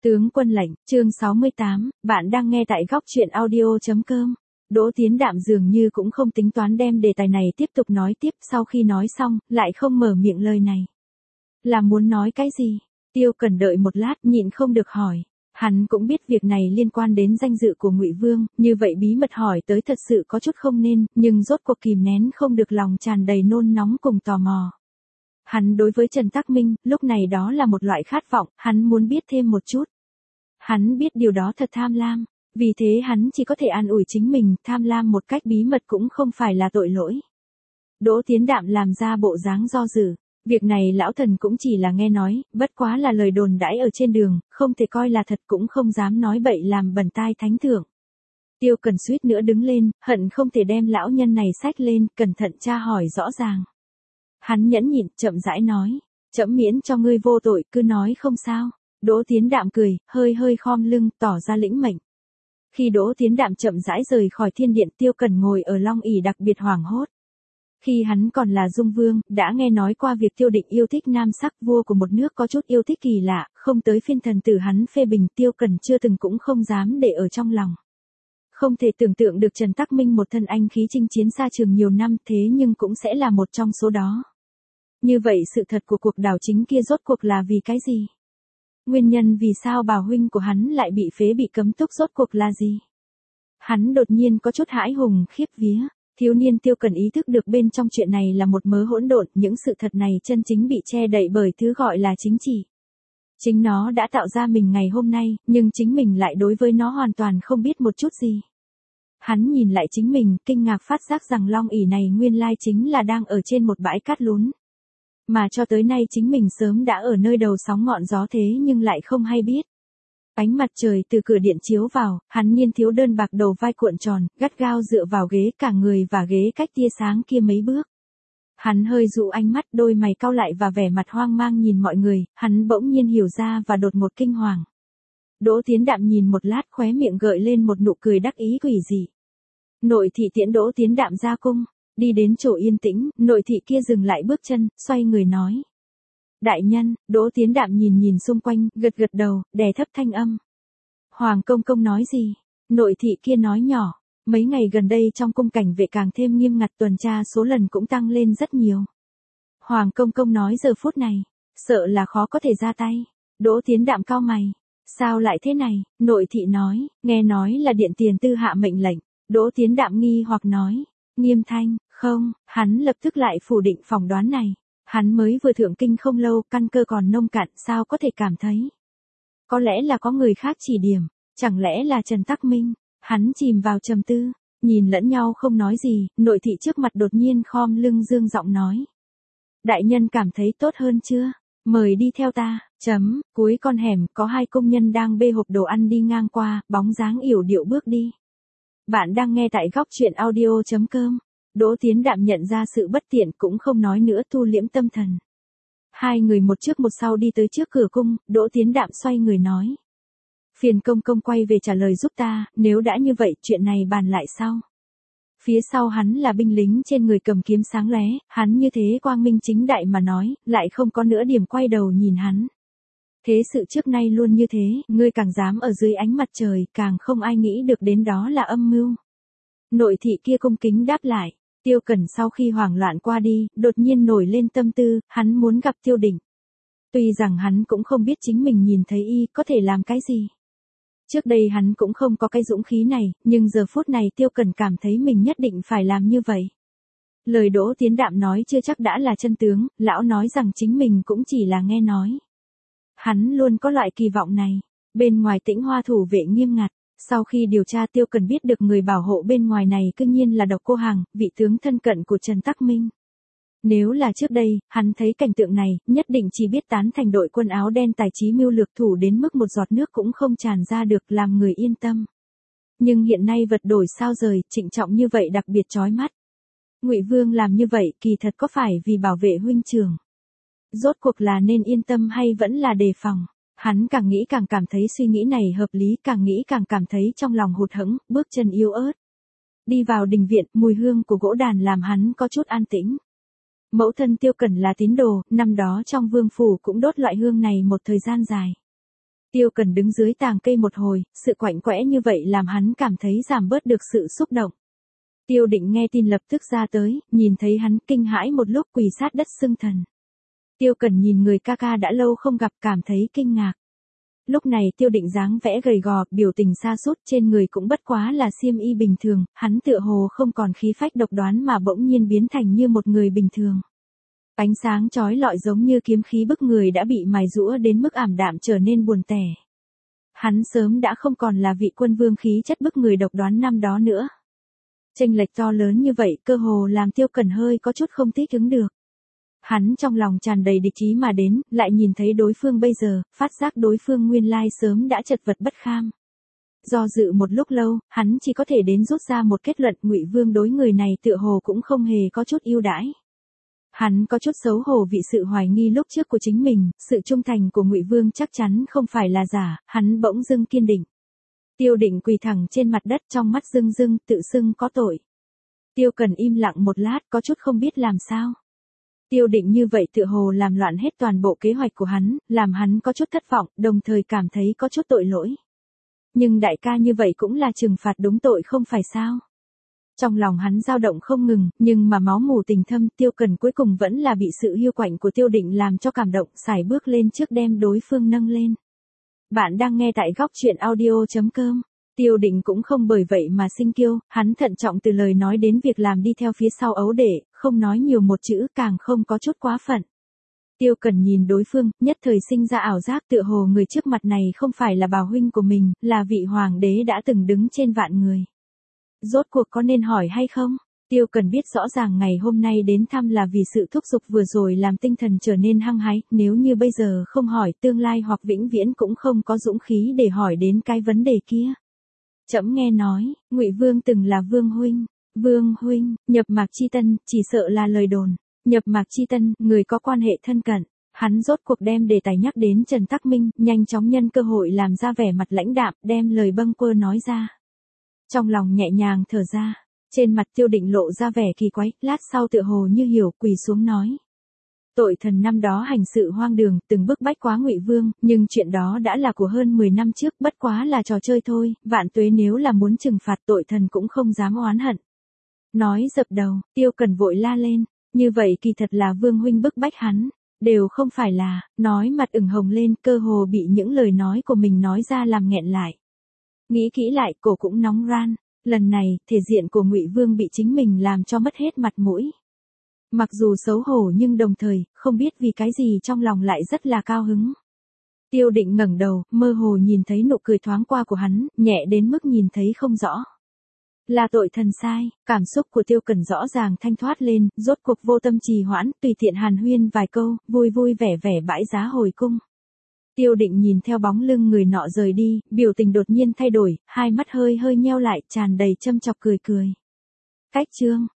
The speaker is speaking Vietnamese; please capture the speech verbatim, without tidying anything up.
Tướng quân lệnh, chương sáu mươi tám, bạn đang nghe tại góc truyện audio.com. Đỗ Tiến Đạm dường như cũng không tính toán đem đề tài này tiếp tục nói tiếp, sau khi nói xong, lại không mở miệng lời này. Là muốn nói cái gì? Tiêu Cần đợi một lát, nhịn không được hỏi. Hắn cũng biết việc này liên quan đến danh dự của Ngụy Vương, như vậy bí mật hỏi tới thật sự có chút không nên, nhưng rốt cuộc kìm nén không được lòng tràn đầy nôn nóng cùng tò mò. Hắn đối với Trần Tắc Minh, lúc này đó là một loại khát vọng, hắn muốn biết thêm một chút. Hắn biết điều đó thật tham lam, vì thế hắn chỉ có thể an ủi chính mình, tham lam một cách bí mật cũng không phải là tội lỗi. Đỗ Tiến Đạm làm ra bộ dáng do dự, việc này lão thần cũng chỉ là nghe nói, bất quá là lời đồn đãi ở trên đường, không thể coi là thật cũng không dám nói bậy làm bẩn tai thánh thượng. Tiêu Cần suýt nữa đứng lên, hận không thể đem lão nhân này xách lên, cẩn thận tra hỏi rõ ràng. Hắn nhẫn nhịn, chậm rãi nói, trẫm miễn cho ngươi vô tội, cứ nói không sao. Đỗ Tiến Đạm cười, hơi hơi khom lưng, tỏ ra lĩnh mệnh. Khi Đỗ Tiến Đạm chậm rãi rời khỏi thiên điện, Tiêu Cần ngồi ở long ỷ đặc biệt hoảng hốt. Khi hắn còn là Dung Vương, đã nghe nói qua việc Tiêu Định yêu thích nam sắc, vua của một nước có chút yêu thích kỳ lạ, không tới phiên thần tử hắn phê bình, Tiêu Cần chưa từng cũng không dám để ở trong lòng. Không thể tưởng tượng được Trần Tắc Minh một thân anh khí chinh chiến xa trường nhiều năm, thế nhưng cũng sẽ là một trong số đó. Như vậy sự thật của cuộc đảo chính kia rốt cuộc là vì cái gì? Nguyên nhân vì sao Bảo huynh của hắn lại bị phế bị cấm túc rốt cuộc là gì? Hắn đột nhiên có chút hãi hùng khiếp vía, thiếu niên Tiêu Cần ý thức được bên trong chuyện này là một mớ hỗn độn, những sự thật này chân chính bị che đậy bởi thứ gọi là chính trị. Chính nó đã tạo ra mình ngày hôm nay, nhưng chính mình lại đối với nó hoàn toàn không biết một chút gì. Hắn nhìn lại chính mình, kinh ngạc phát giác rằng long ỷ này nguyên lai chính là đang ở trên một bãi cát lún. Mà cho tới nay chính mình sớm đã ở nơi đầu sóng ngọn gió thế nhưng lại không hay biết. Ánh mặt trời từ cửa điện chiếu vào, hắn niên thiếu đơn bạc đầu vai cuộn tròn, gắt gao dựa vào ghế, cả người và ghế cách tia sáng kia mấy bước. Hắn hơi dụ ánh mắt, đôi mày cau lại và vẻ mặt hoang mang nhìn mọi người, hắn bỗng nhiên hiểu ra và đột một kinh hoàng. Đỗ Tiến Đạm nhìn một lát, khóe miệng gợi lên một nụ cười đắc ý quỷ dị. Nội thị tiễn Đỗ Tiến Đạm ra cung. Đi đến chỗ yên tĩnh, nội thị kia dừng lại bước chân, xoay người nói. Đại nhân, Đỗ Tiến Đạm nhìn nhìn xung quanh, gật gật đầu, đè thấp thanh âm. Hoàng công công nói gì? Nội thị kia nói nhỏ, mấy ngày gần đây trong cung cảnh vệ càng thêm nghiêm ngặt, tuần tra số lần cũng tăng lên rất nhiều. Hoàng công công nói giờ phút này, sợ là khó có thể ra tay. Đỗ Tiến Đạm cau mày. Sao lại thế này? Nội thị nói, nghe nói là điện tiền tư hạ mệnh lệnh. Đỗ Tiến Đạm nghi hoặc nói. Nghiêm thanh, không, hắn lập tức lại phủ định phỏng đoán này. Hắn mới vừa thượng kinh không lâu, căn cơ còn nông cạn, sao có thể cảm thấy. Có lẽ là có người khác chỉ điểm, chẳng lẽ là Trần Tắc Minh. Hắn chìm vào trầm tư, nhìn lẫn nhau không nói gì, nội thị trước mặt đột nhiên khom lưng dương giọng nói. Đại nhân cảm thấy tốt hơn chưa? Mời đi theo ta, chấm, cuối con hẻm, có hai công nhân đang bê hộp đồ ăn đi ngang qua, bóng dáng yểu điệu bước đi. Bạn đang nghe tại góc truyện audio.com. Đỗ Tiến Đạm nhận ra sự bất tiện cũng không nói nữa, thu liễm tâm thần. Hai người một trước một sau đi tới trước cửa cung, Đỗ Tiến Đạm xoay người nói. Phiền công công quay về trả lời giúp ta, nếu đã như vậy chuyện này bàn lại sau. Phía sau hắn là binh lính trên người cầm kiếm sáng lóe, hắn như thế quang minh chính đại mà nói, lại không có nửa điểm quay đầu nhìn hắn. Thế sự trước nay luôn như thế, ngươi càng dám ở dưới ánh mặt trời, càng không ai nghĩ được đến đó là âm mưu. Nội thị kia cung kính đáp lại, Tiêu Cần sau khi hoảng loạn qua đi, đột nhiên nổi lên tâm tư, hắn muốn gặp Tiêu Định. Tuy rằng hắn cũng không biết chính mình nhìn thấy y có thể làm cái gì. Trước đây hắn cũng không có cái dũng khí này, nhưng giờ phút này Tiêu Cần cảm thấy mình nhất định phải làm như vậy. Lời Đỗ Tiến Đạm nói chưa chắc đã là chân tướng, lão nói rằng chính mình cũng chỉ là nghe nói. Hắn luôn có loại kỳ vọng này. Bên ngoài Tĩnh Hoa thủ vệ nghiêm ngặt, sau khi điều tra Tiêu Cần biết được người bảo hộ bên ngoài này cư nhiên là Độc Cô Hằng, vị tướng thân cận của Trần Tắc Minh. Nếu là trước đây, hắn thấy cảnh tượng này, nhất định chỉ biết tán thành đội quân áo đen tài trí mưu lược thủ đến mức một giọt nước cũng không tràn ra được, làm người yên tâm. Nhưng hiện nay vật đổi sao rời, trịnh trọng như vậy đặc biệt chói mắt. Ngụy Vương làm như vậy kỳ thật có phải vì bảo vệ huynh trưởng? Rốt cuộc là nên yên tâm hay vẫn là đề phòng? Hắn càng nghĩ càng cảm thấy suy nghĩ này hợp lý, càng nghĩ càng cảm thấy trong lòng hụt hẫng, bước chân yếu ớt. Đi vào đình viện, mùi hương của gỗ đàn làm hắn có chút an tĩnh. Mẫu thân Tiêu Cần là tín đồ, năm đó trong vương phủ cũng đốt loại hương này một thời gian dài. Tiêu Cần đứng dưới tàng cây một hồi, sự quạnh quẽ như vậy làm hắn cảm thấy giảm bớt được sự xúc động. Tiêu Định nghe tin lập tức ra tới, nhìn thấy hắn kinh hãi một lúc quỳ sát đất xưng thần. Tiêu Cần nhìn người ca ca đã lâu không gặp cảm thấy kinh ngạc. Lúc này Tiêu Định dáng vẽ gầy gò, biểu tình sa sút, trên người cũng bất quá là xiêm y bình thường, hắn tựa hồ không còn khí phách độc đoán mà bỗng nhiên biến thành như một người bình thường. Ánh sáng chói lọi giống như kiếm khí bức người đã bị mài rũa đến mức ảm đạm trở nên buồn tẻ. Hắn sớm đã không còn là vị quân vương khí chất bức người độc đoán năm đó nữa. Chênh lệch to lớn như vậy cơ hồ làm Tiêu Cần hơi có chút không thích ứng được. Hắn trong lòng tràn đầy địch ý mà đến, lại nhìn thấy đối phương bây giờ, phát giác đối phương nguyên lai sớm đã chật vật bất kham. Do dự một lúc lâu, hắn chỉ có thể đến rút ra một kết luận, Ngụy Vương đối người này tựa hồ cũng không hề có chút ưu đãi. Hắn có chút xấu hổ vì sự hoài nghi lúc trước của chính mình, sự trung thành của Ngụy Vương chắc chắn không phải là giả, hắn bỗng dưng kiên định. Tiêu Định quỳ thẳng trên mặt đất, trong mắt rưng rưng, tự xưng có tội. Tiêu Cần im lặng một lát, có chút không biết làm sao. Tiêu Định như vậy tựa hồ làm loạn hết toàn bộ kế hoạch của hắn, làm hắn có chút thất vọng, đồng thời cảm thấy có chút tội lỗi. Nhưng đại ca như vậy cũng là trừng phạt đúng tội không phải sao? Trong lòng hắn dao động không ngừng, nhưng mà máu mù tình thâm, Tiêu Cần cuối cùng vẫn là bị sự hiu quạnh của Tiêu Định làm cho cảm động, sải bước lên trước đem đối phương nâng lên. Bạn đang nghe tại góc truyện audio chấm com. Tiêu Định cũng không bởi vậy mà sinh kiêu, hắn thận trọng từ lời nói đến việc làm đi theo phía sau ấu đệ, không nói nhiều một chữ, càng không có chút quá phận. Tiêu Cần nhìn đối phương, nhất thời sinh ra ảo giác tựa hồ người trước mặt này không phải là bào huynh của mình, là vị hoàng đế đã từng đứng trên vạn người. Rốt cuộc có nên hỏi hay không? Tiêu Cần biết rõ ràng ngày hôm nay đến thăm là vì sự thúc giục vừa rồi làm tinh thần trở nên hăng hái, nếu như bây giờ không hỏi tương lai hoặc vĩnh viễn cũng không có dũng khí để hỏi đến cái vấn đề kia. Trẫm nghe nói, Ngụy Vương từng là Vương huynh. Vương huynh, Nhập Mạc Chi Tân, chỉ sợ là lời đồn. Nhập Mạc Chi Tân, người có quan hệ thân cận. Hắn rốt cuộc đem đề tài nhắc đến Trần Tắc Minh, nhanh chóng nhân cơ hội làm ra vẻ mặt lãnh đạm, đem lời bâng quơ nói ra. Trong lòng nhẹ nhàng thở ra, trên mặt Tiêu Định lộ ra vẻ kỳ quái, lát sau tựa hồ như hiểu, quỳ xuống nói. Tội thần năm đó hành sự hoang đường, từng bức bách quá Ngụy Vương, nhưng chuyện đó đã là của hơn mười năm trước, bất quá là trò chơi thôi, vạn tuế nếu là muốn trừng phạt tội thần cũng không dám oán hận. Nói dập đầu, Tiêu Cần vội la lên, như vậy kỳ thật là Vương huynh bức bách hắn, đều không phải là, nói mặt ửng hồng lên, cơ hồ bị những lời nói của mình nói ra làm nghẹn lại. Nghĩ kỹ lại, cổ cũng nóng ran, lần này, thể diện của Ngụy Vương bị chính mình làm cho mất hết mặt mũi. Mặc dù xấu hổ nhưng đồng thời, không biết vì cái gì trong lòng lại rất là cao hứng. Tiêu Định ngẩng đầu, mơ hồ nhìn thấy nụ cười thoáng qua của hắn, nhẹ đến mức nhìn thấy không rõ. Là tội thần sai, cảm xúc của Tiêu Cần rõ ràng thanh thoát lên, rốt cuộc vô tâm trì hoãn, tùy tiện hàn huyên vài câu, vui vui vẻ vẻ bãi giá hồi cung. Tiêu Định nhìn theo bóng lưng người nọ rời đi, biểu tình đột nhiên thay đổi, hai mắt hơi hơi nheo lại, tràn đầy châm chọc cười cười. Cách chương